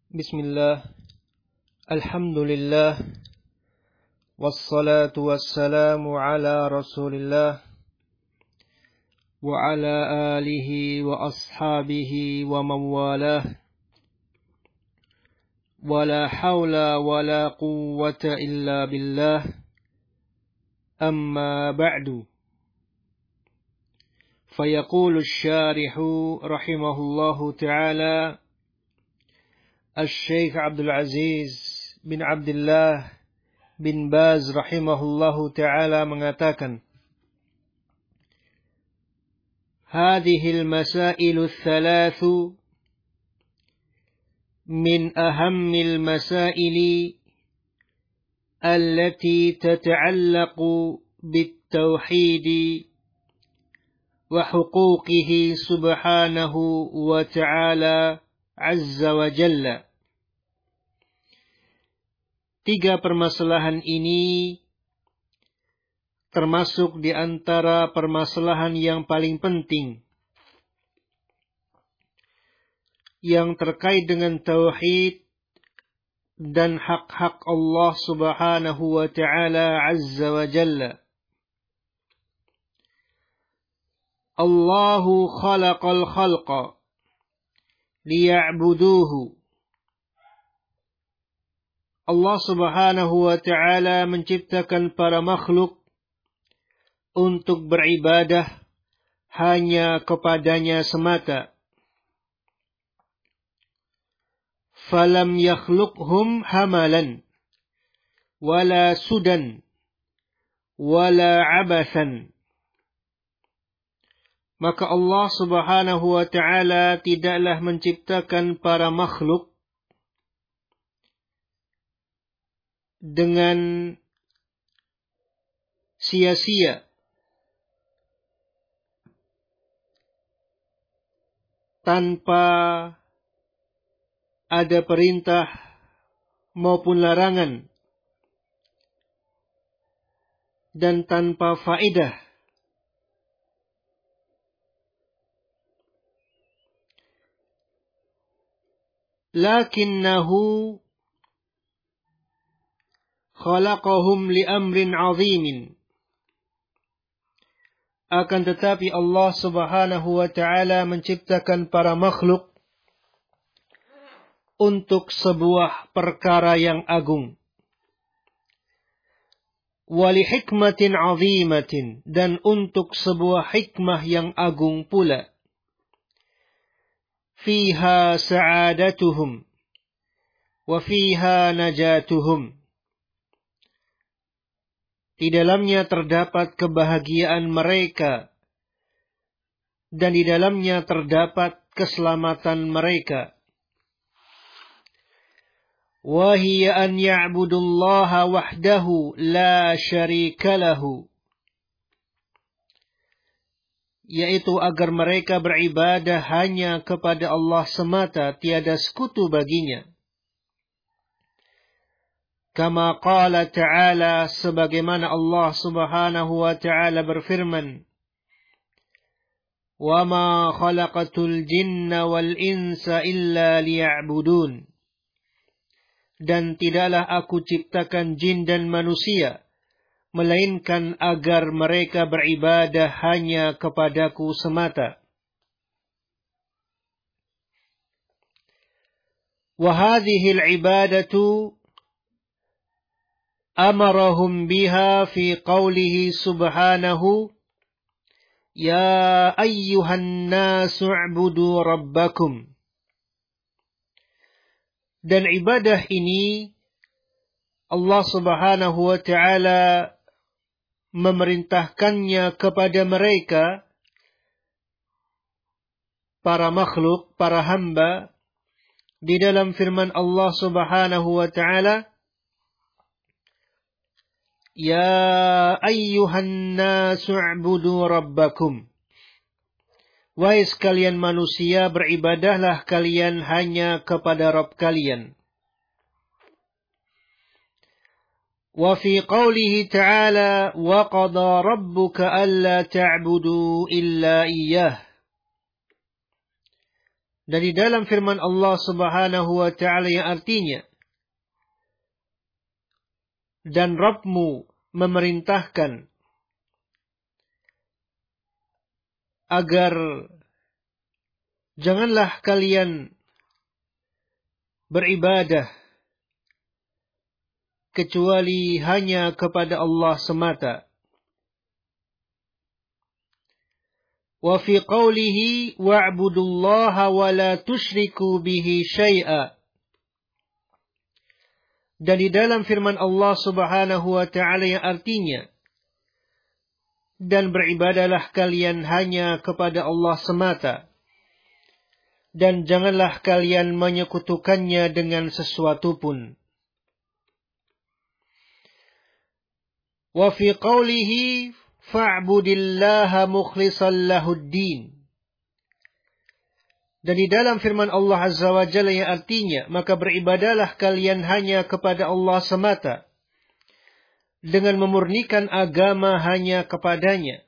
Bismillah, alhamdulillah, wassalatu wassalamu ala rasulillah, wa ala alihi wa ashabihi wa mawalah, wa la hawla wa la quwwata illa billah, amma ba'du. Fayaqulu syarihu rahimahullahu ta'ala, Al-Syeikh Abdul Aziz bin Abdullah bin Baz rahimahullahu ta'ala mengatakan, Hadihil masailu thalathu min ahammil masaili allati tata'allaqu bit-tauhidi wa huquqihi subhanahu wa ta'ala azza wa jalla. Tiga permasalahan ini termasuk di antara permasalahan yang paling penting yang terkait dengan tauhid dan hak-hak Allah subhanahu wa ta'ala azza wa jalla. Allahu khalaqal khalqa liya'buduhu. Allah subhanahu wa ta'ala menciptakan para makhluk untuk beribadah hanya kepadanya semata. Falam yakhluqhum hamalan, wala sudan, wala abathan. Maka Allah subhanahu wa ta'ala tidaklah menciptakan para makhluk dengan sia-sia, tanpa ada perintah maupun larangan, dan tanpa faedah. Lakinnahu khalaqahum li amrin azimin. Akan tetapi Allah subhanahu wa ta'ala menciptakan para makhluk untuk sebuah perkara yang agung. Wali hikmatin azimatin, dan untuk sebuah hikmah yang agung pula. Fiha sa'adatuhum, wa fiha najatuhum. Di dalamnya terdapat kebahagiaan mereka, dan di dalamnya terdapat keselamatan mereka. Wa hiya an ya'budullaha wahdahu la syarika lahu. Yaitu agar mereka beribadah hanya kepada Allah semata, tiada sekutu baginya. Kama qala ta'ala, sebagaimana Allah subhanahu wa ta'ala berfirman, Wa ma khalaqatul jinna wal insa illa liya'budun. Dan tidaklah aku ciptakan jin dan manusia, melainkan agar mereka beribadah hanya kepadaku semata. Wa hadhil ibadatu amarahum biha fi qawlihi subhanahu, Ya ayyuhan nasu u'budu rabbakum. Dan ibadah ini Allah subhanahu wa ta'ala memerintahkannya kepada mereka, para makhluk, para hamba, di dalam firman Allah subhanahu wa ta'ala, Ya ayyuhan nasu u'budu rabbakum. Wahai sekalian manusia, beribadahlah kalian hanya kepada Rabb kalian. Wa fi qawlihi ta'ala, Wa qada rabbuka alla ta'budu illa iyyah. Dari dalam firman Allah Subhanahu wa ta'ala yang artinya, dan Rabbmu memerintahkan agar janganlah kalian beribadah kecuali hanya kepada Allah semata. Wa fi qawlihi wa'budullaha wa la tusyriku bihi syai'a. Dan di dalam firman Allah Subhanahu wa ta'ala yang artinya, dan beribadalah kalian hanya kepada Allah semata, dan janganlah kalian menyekutukannya dengan sesuatu pun. Wa fi qawlihi fa'budillaha mukhlishan lahuddin. Dan di dalam firman Allah Azza wa Jalla yang artinya, maka beribadalah kalian hanya kepada Allah semata, dengan memurnikan agama hanya kepadanya.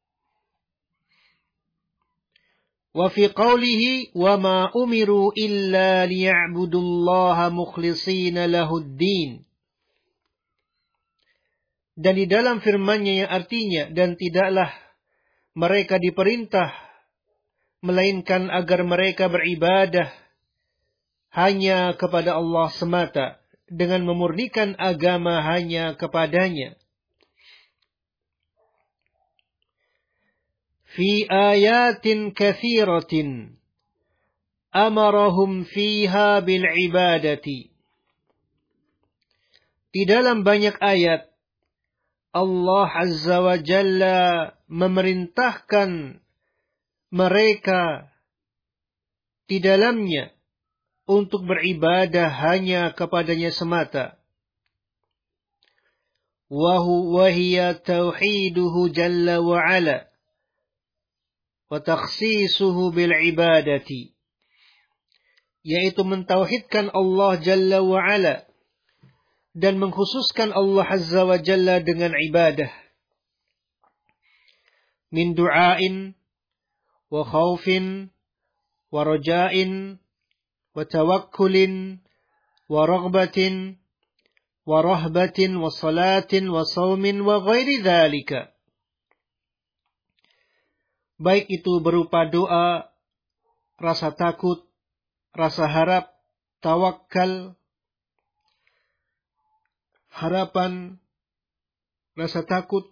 Wa fi qawlihi wa ma umiru illa liya'budullaha mukhlishina lahuddin. Dan di dalam firman-Nya yang artinya, dan tidaklah mereka diperintah melainkan agar mereka beribadah hanya kepada Allah semata, dengan memurnikan agama hanya kepadanya. Fi ayatin katsiratin amarahum fiha bil ibadati. Di dalam banyak ayat Allah Azza wa Jalla memerintahkan mereka di dalamnya untuk beribadah hanya kepadanya semata. Wa hiya tauhiduhu jalla wa ala wa takhsisuhu bil ibadati. Yaitu mentauhidkan Allah Jalla wa ala dan mengkhususkan Allah Azza wa Jalla dengan ibadah. Min du'ain wa khawfin wa raja'in wa tawakkulin wa raghbatin wa rahbatin wa salatin wa sawmin wa ghairi dhalika. Baik itu berupa doa, rasa takut, rasa harap, tawakal, harapan, rasa takut,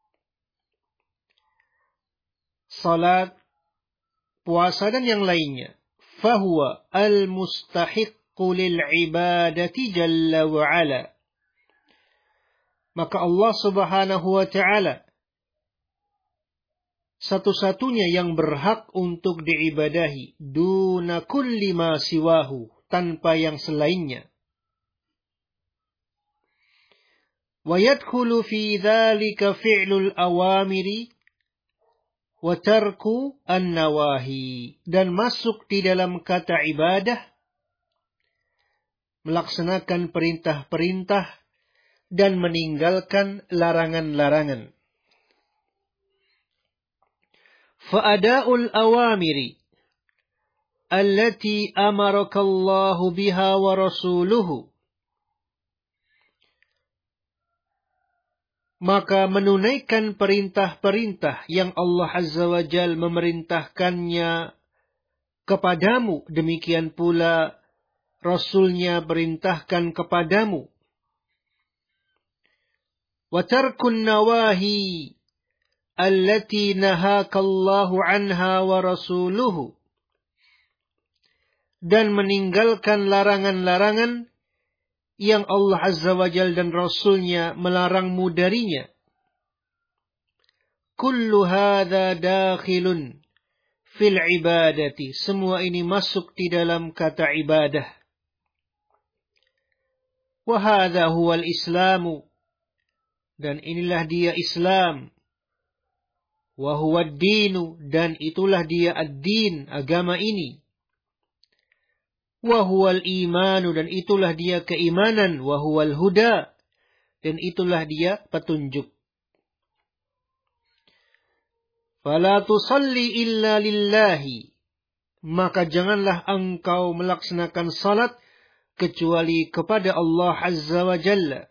salat, puasa dan yang lainnya. Fahuwa al-mustahiqqu lil-ibadati jalla wa ala. Maka Allah Subhanahu wa ta'ala satu-satunya yang berhak untuk diibadahi, duna kulli ma siwahu, tanpa yang selainnya. Wa yadkhulu fi dzalika fi'lul awamiri wa tarku an-nawahi. Dan masuk di dalam kata ibadah melaksanakan perintah-perintah dan meninggalkan larangan-larangan. Fa'ada'ul awamiri allati amarakallahu biha wa rasuluhu. Maka menunaikan perintah-perintah yang Allah Azza wa Jal memerintahkannya kepadamu, demikian pula Rasulnya perintahkan kepadamu. Wa tarkun nawahi allati nahakallahu anha wa rasuluhu. Dan meninggalkan larangan-larangan yang Allah Azza wa Jal dan Rasulnya melarangmu darinya. Kullu hadha dakhilun fil ibadati. Semua ini masuk di dalam kata ibadah. Wa hadha huwal islamu. Dan inilah dia Islam. Wa huwa ad-dinu. Dan itulah dia ad-din, agama ini. Wa huwal imanu. Dan itulah dia keimanan. Wa huwal huda. Dan itulah dia petunjuk. Fala tusalli illa lillahi. maka janganlah engkau melaksanakan salat kecuali kepada Allah Azza wa Jalla.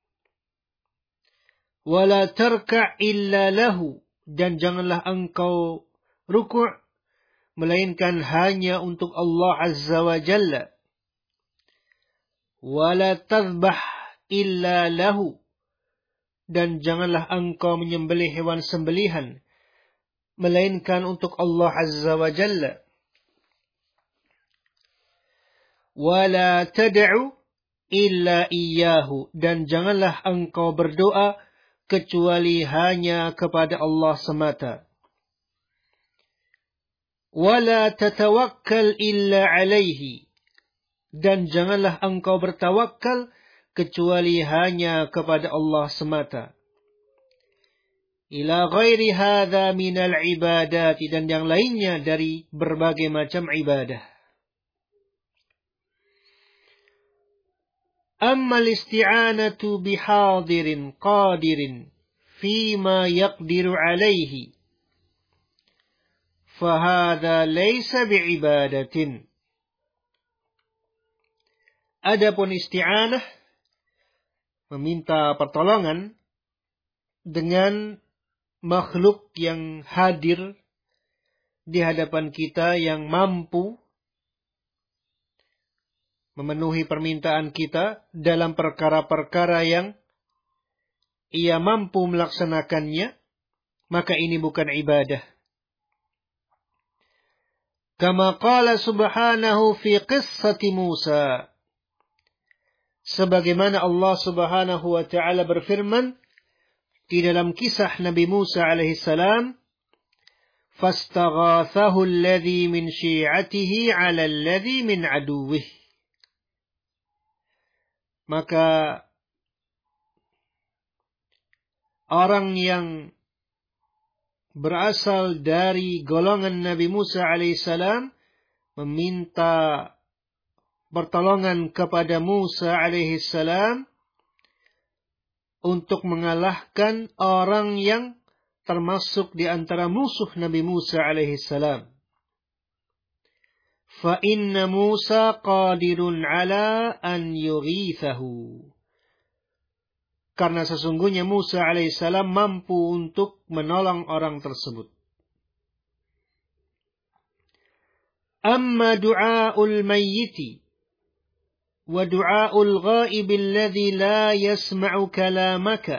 Wala tarka' illa lahu, dan janganlah engkau ruku' melainkan hanya untuk Allah Azza wa Jalla. Wala tadhbah illa lahu, dan janganlah engkau menyembelih hewan sembelihan melainkan untuk Allah Azza wa Jalla. Wala tad'u illa iyyahu, dan janganlah engkau berdoa kecuali hanya kepada Allah semata. Wala tatawakkal illa alaihi, dan janganlah engkau bertawakal kecuali hanya kepada Allah semata. Ila ghairi hadza minal ibadat, dan yang lainnya dari berbagai macam ibadah. Amma al-isti'anatu bihadirin qadirin fima yaqdiru alaihi, fahadha laysa bi'ibadatin. Adapun isti'anah, meminta pertolongan dengan makhluk yang hadir di hadapan kita, yang mampu memenuhi permintaan kita dalam perkara-perkara yang ia mampu melaksanakannya, maka ini bukan ibadah. Kama qala subhanahu fi qissati Musa, sebagaimana Allah subhanahu wa ta'ala berfirman di dalam kisah Nabi Musa alaihi salam, fastaghathahu alladhi min syi'atihi 'ala alladhi min aduwwihi. Maka orang yang berasal dari golongan Nabi Musa alaihissalam meminta pertolongan kepada Musa alaihissalam untuk mengalahkan orang yang termasuk di antara musuh Nabi Musa alaihissalam. Fa inna Musa qadirun ala an yughithahu. Karena sesungguhnya Musa alaihissalam mampu untuk menolong orang tersebut. Amma du'aul mayyiti wa du'aul ghaib alladhi la yasma'u kalamaka.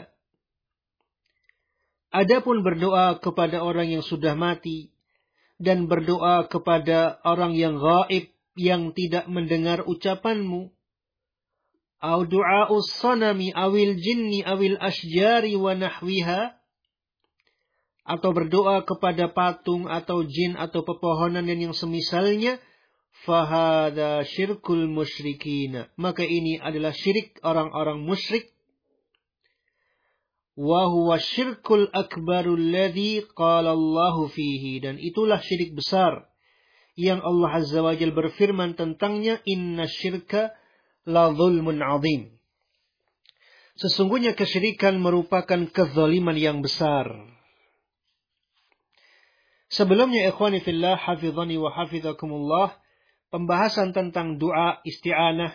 Adapun berdoa kepada orang yang sudah mati dan berdoa kepada orang yang gaib yang tidak mendengar ucapanmu, au du'a'us sanami awil jinni awil asjari wa nahwiha, atau berdoa kepada patung atau jin atau pepohonan dan yang semisalnya, fahada syirkul musyrikina, maka ini adalah syirik orang-orang musyrik. Wa huwa syirkul akbarul ladzi qala Allahu fihi, dan itulah syirik besar yang Allah Azza wa Jalla berfirman tentangnya, inna syirka la zulmun azim. Sesungguhnya kesyirikan merupakan kezaliman yang besar. Sebelumnya ikhwani fillah hafizani wa hafizakumullah, pembahasan tentang doa isti'anah,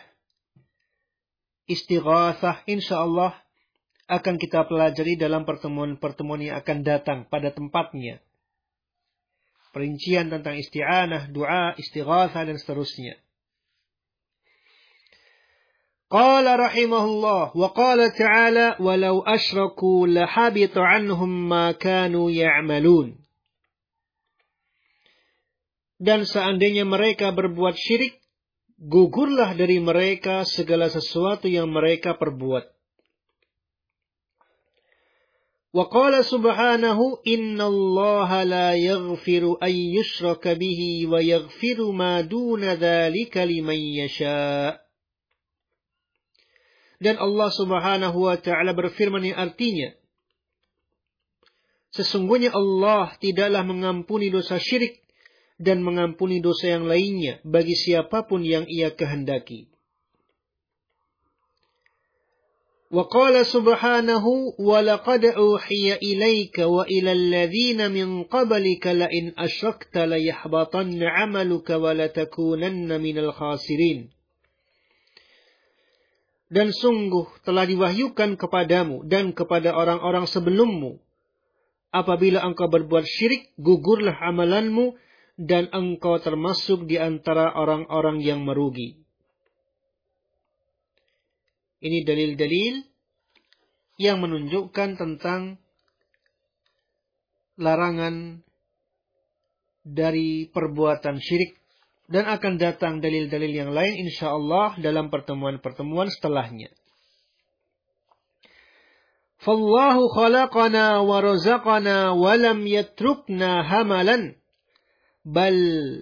istighatsah insyaallah akan kita pelajari dalam pertemuan-pertemuan yang akan datang pada tempatnya. Perincian tentang isti'anah, doa, istighatsah dan seterusnya. Qala rahimahullah wa qala ta'ala walau asyraku lahabita anhum ma kanu ya'malun. Dan seandainya mereka berbuat syirik, gugurlah dari mereka segala sesuatu yang mereka perbuat. Wa qala subhanahu innallaha la yaghfiru an yushraka bihi wa yaghfiru ma duna dzalika liman yasha'. Dan Allah subhanahu wa ta'ala berfirman yang artinya, sesungguhnya Allah tidaklah mengampuni dosa syirik dan mengampuni dosa yang lainnya bagi siapapun yang ia kehendaki. Wa qala subhanahu wa laqad uhiya ilaika wa ilal ladzina min qablika la in asyrakta la yahbatanna 'amaluka wa la takunanna minal khasirin. Dan sungguh telah diwahyukan kepadamu dan kepada orang-orang sebelummu, apabila engkau berbuat syirik, gugurlah amalanmu dan engkau termasuk di antara orang-orang yang merugi. Ini dalil-dalil yang menunjukkan tentang larangan dari perbuatan syirik. Dan akan datang dalil-dalil yang lain insyaallah dalam pertemuan-pertemuan setelahnya. Fallahu khalaqana wa razaqana wa lam yatrukna hamalan bal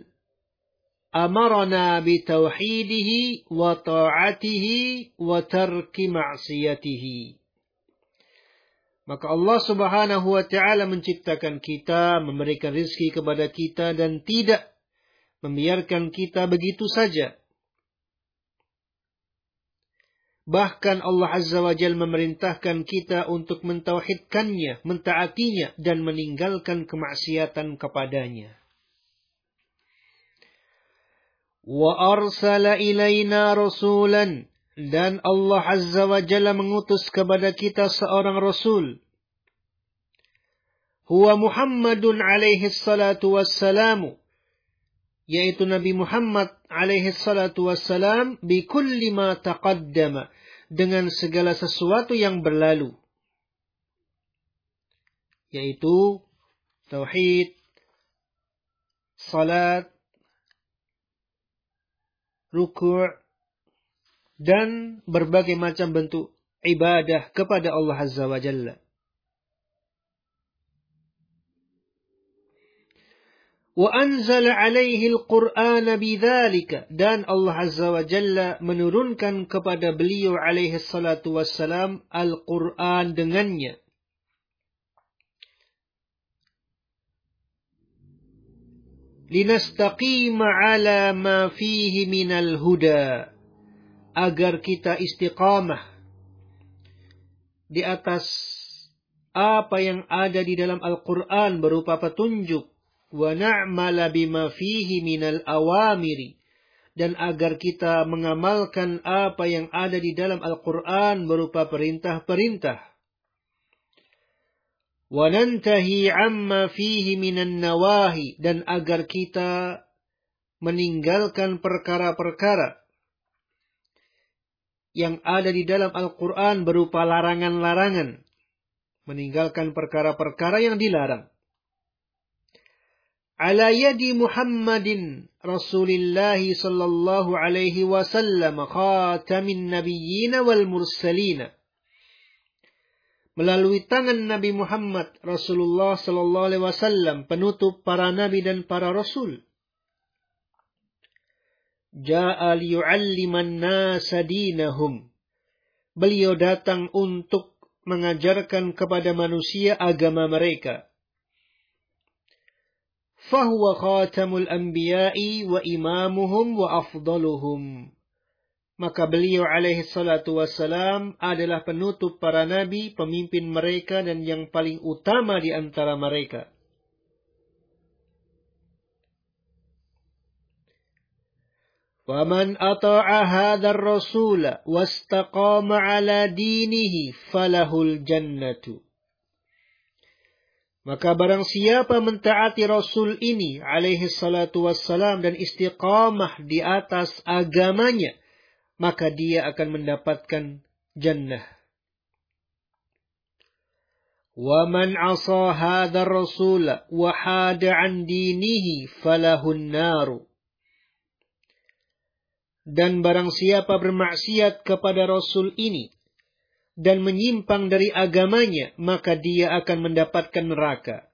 amarna bi tauhidihi wa ta'atihi wa tarki ma'siyatihi. Maka Allah Subhanahu wa taala menciptakan kita, memberikan rezeki kepada kita dan tidak membiarkan kita begitu saja. Bahkan Allah Azza wa Jalla memerintahkan kita untuk mentauhidkannya, mentaatinya, dan meninggalkan kemaksiatan kepadanya. Wa arsala ilaina rasulan, dan Allah Azza wa Jalla mengutus kepada kita seorang rasul. Huwa Muhammadun alaihi salatu wassalamu, yaitu Nabi Muhammad alaihi salatu wassalam, bi kulli ma taqaddama, dengan segala sesuatu yang berlalu, yaitu tauhid, salat, ruku' dan berbagai macam bentuk ibadah kepada Allah Azza wa Jalla. Wa anzala alaihi al-Qur'ana bidzalika, dan Allah Azza wa Jalla menurunkan kepada beliau alaihi salatu wassalam Al-Qur'an dengannya. Linastaqima ala ma fihi minal huda, agar kita istiqamah di atas apa yang ada di dalam Al-Qur'an berupa petunjuk. Wa na'mala bima fihi minal awamiri, dan agar kita mengamalkan apa yang ada di dalam Al-Qur'an berupa perintah-perintah. Wa nantahi amma fihi minan nawahi, dan agar kita meninggalkan perkara-perkara yang ada di dalam Al-Qur'an berupa larangan-larangan, meninggalkan perkara-perkara yang dilarang. Ala yadi Muhammadin Rasulillahi sallallahu alaihi wasallam khatamin nabiyyin wal mursalin, melalui tangan Nabi Muhammad Rasulullah sallallahu alaihi wasallam, penutup para nabi dan para rasul. Ja'a liyu'alliman nasa dinahum, beliau datang untuk mengajarkan kepada manusia agama mereka. Fahuwa khatamul anbiya'i wa imamuhum wa afdaluhum, maka beliau alaihi salatu wassalam adalah penutup para nabi, pemimpin mereka, dan yang paling utama di antara mereka. Faman ata'a hadzal rasul wastaqama ala dinihi falahul jannatu. Maka barang siapa mentaati Rasul ini alaihi salatu wassalam dan istiqamah di atas agamanya, maka dia akan mendapatkan jannah. Wa man 'asa hadzal rasul wa hada 'an dinihi falahun naru. Dan barang siapa bermaksiat kepada Rasul ini dan menyimpang dari agamanya, maka dia akan mendapatkan neraka.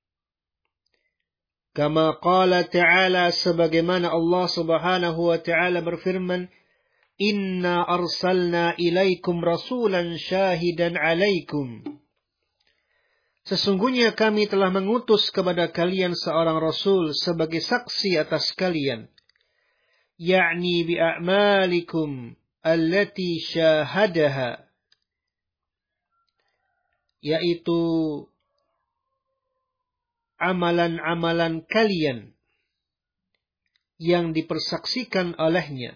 Kama qala ta'ala, sebagaimana Allah Subhanahu wa ta'ala berfirman, Inna arsalna ilaikum rasulan syahidan alaikum. Sesungguhnya kami telah mengutus kepada kalian seorang rasul sebagai saksi atas kalian, yakni bi'a'malikum allati syahadaha, yaitu amalan-amalan kalian yang dipersaksikan olehnya.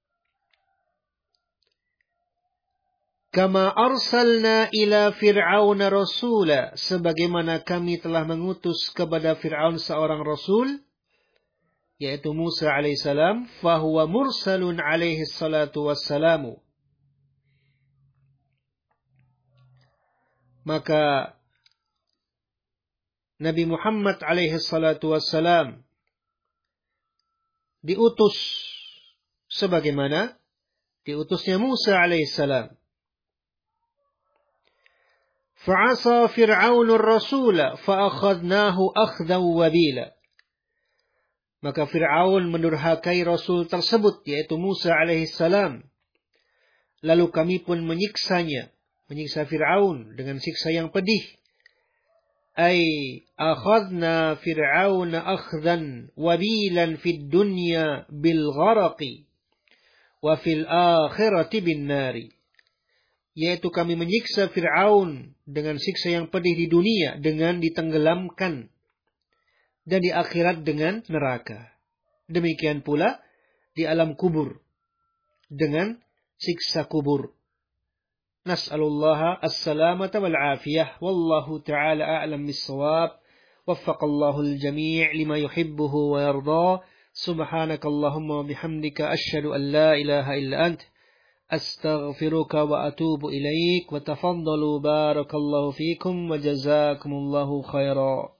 Kama arsalna ila Fir'aun rasula, sebagaimana kami telah mengutus kepada Fir'aun seorang rasul, yaitu Musa alaihissalam, fahuwa mursalun alaihi salatu wassalamu. Maka Nabi Muhammad alaihi salatu wassalam diutus sebagaimana diutusnya Musa alaihissalam. Fa'asa Fir'aunur rasula fa'akhadnahu akhdan wabila. Maka Fir'aun mendurhakai Rasul tersebut, yaitu Musa alaihissalam. Lalu kami pun menyiksanya, menyiksa Fir'aun dengan siksa yang pedih. Ay akhadna Fir'aun akhdan wabilan fid dunya bil gharaqi wa fil akhirati bin nari. Yaitu kami menyiksa Fir'aun dengan siksa yang pedih di dunia dengan ditenggelamkan, dan di akhirat dengan neraka. Demikian pula di alam kubur dengan siksa kubur. Nas'alullaha as-salamata wal afiyah. Wallahu ta'ala a'lam bis-shawab. Waffaqallahu al-jami' lima yuhibbuhu wa yarda. Subhanakallahumma wa bihamdika asyhadu an la ilaha illa ant. Astaghfiruka wa atubu ilaik. Wa tafaddalu barakallahu fikum wa jazakumullahu khaira.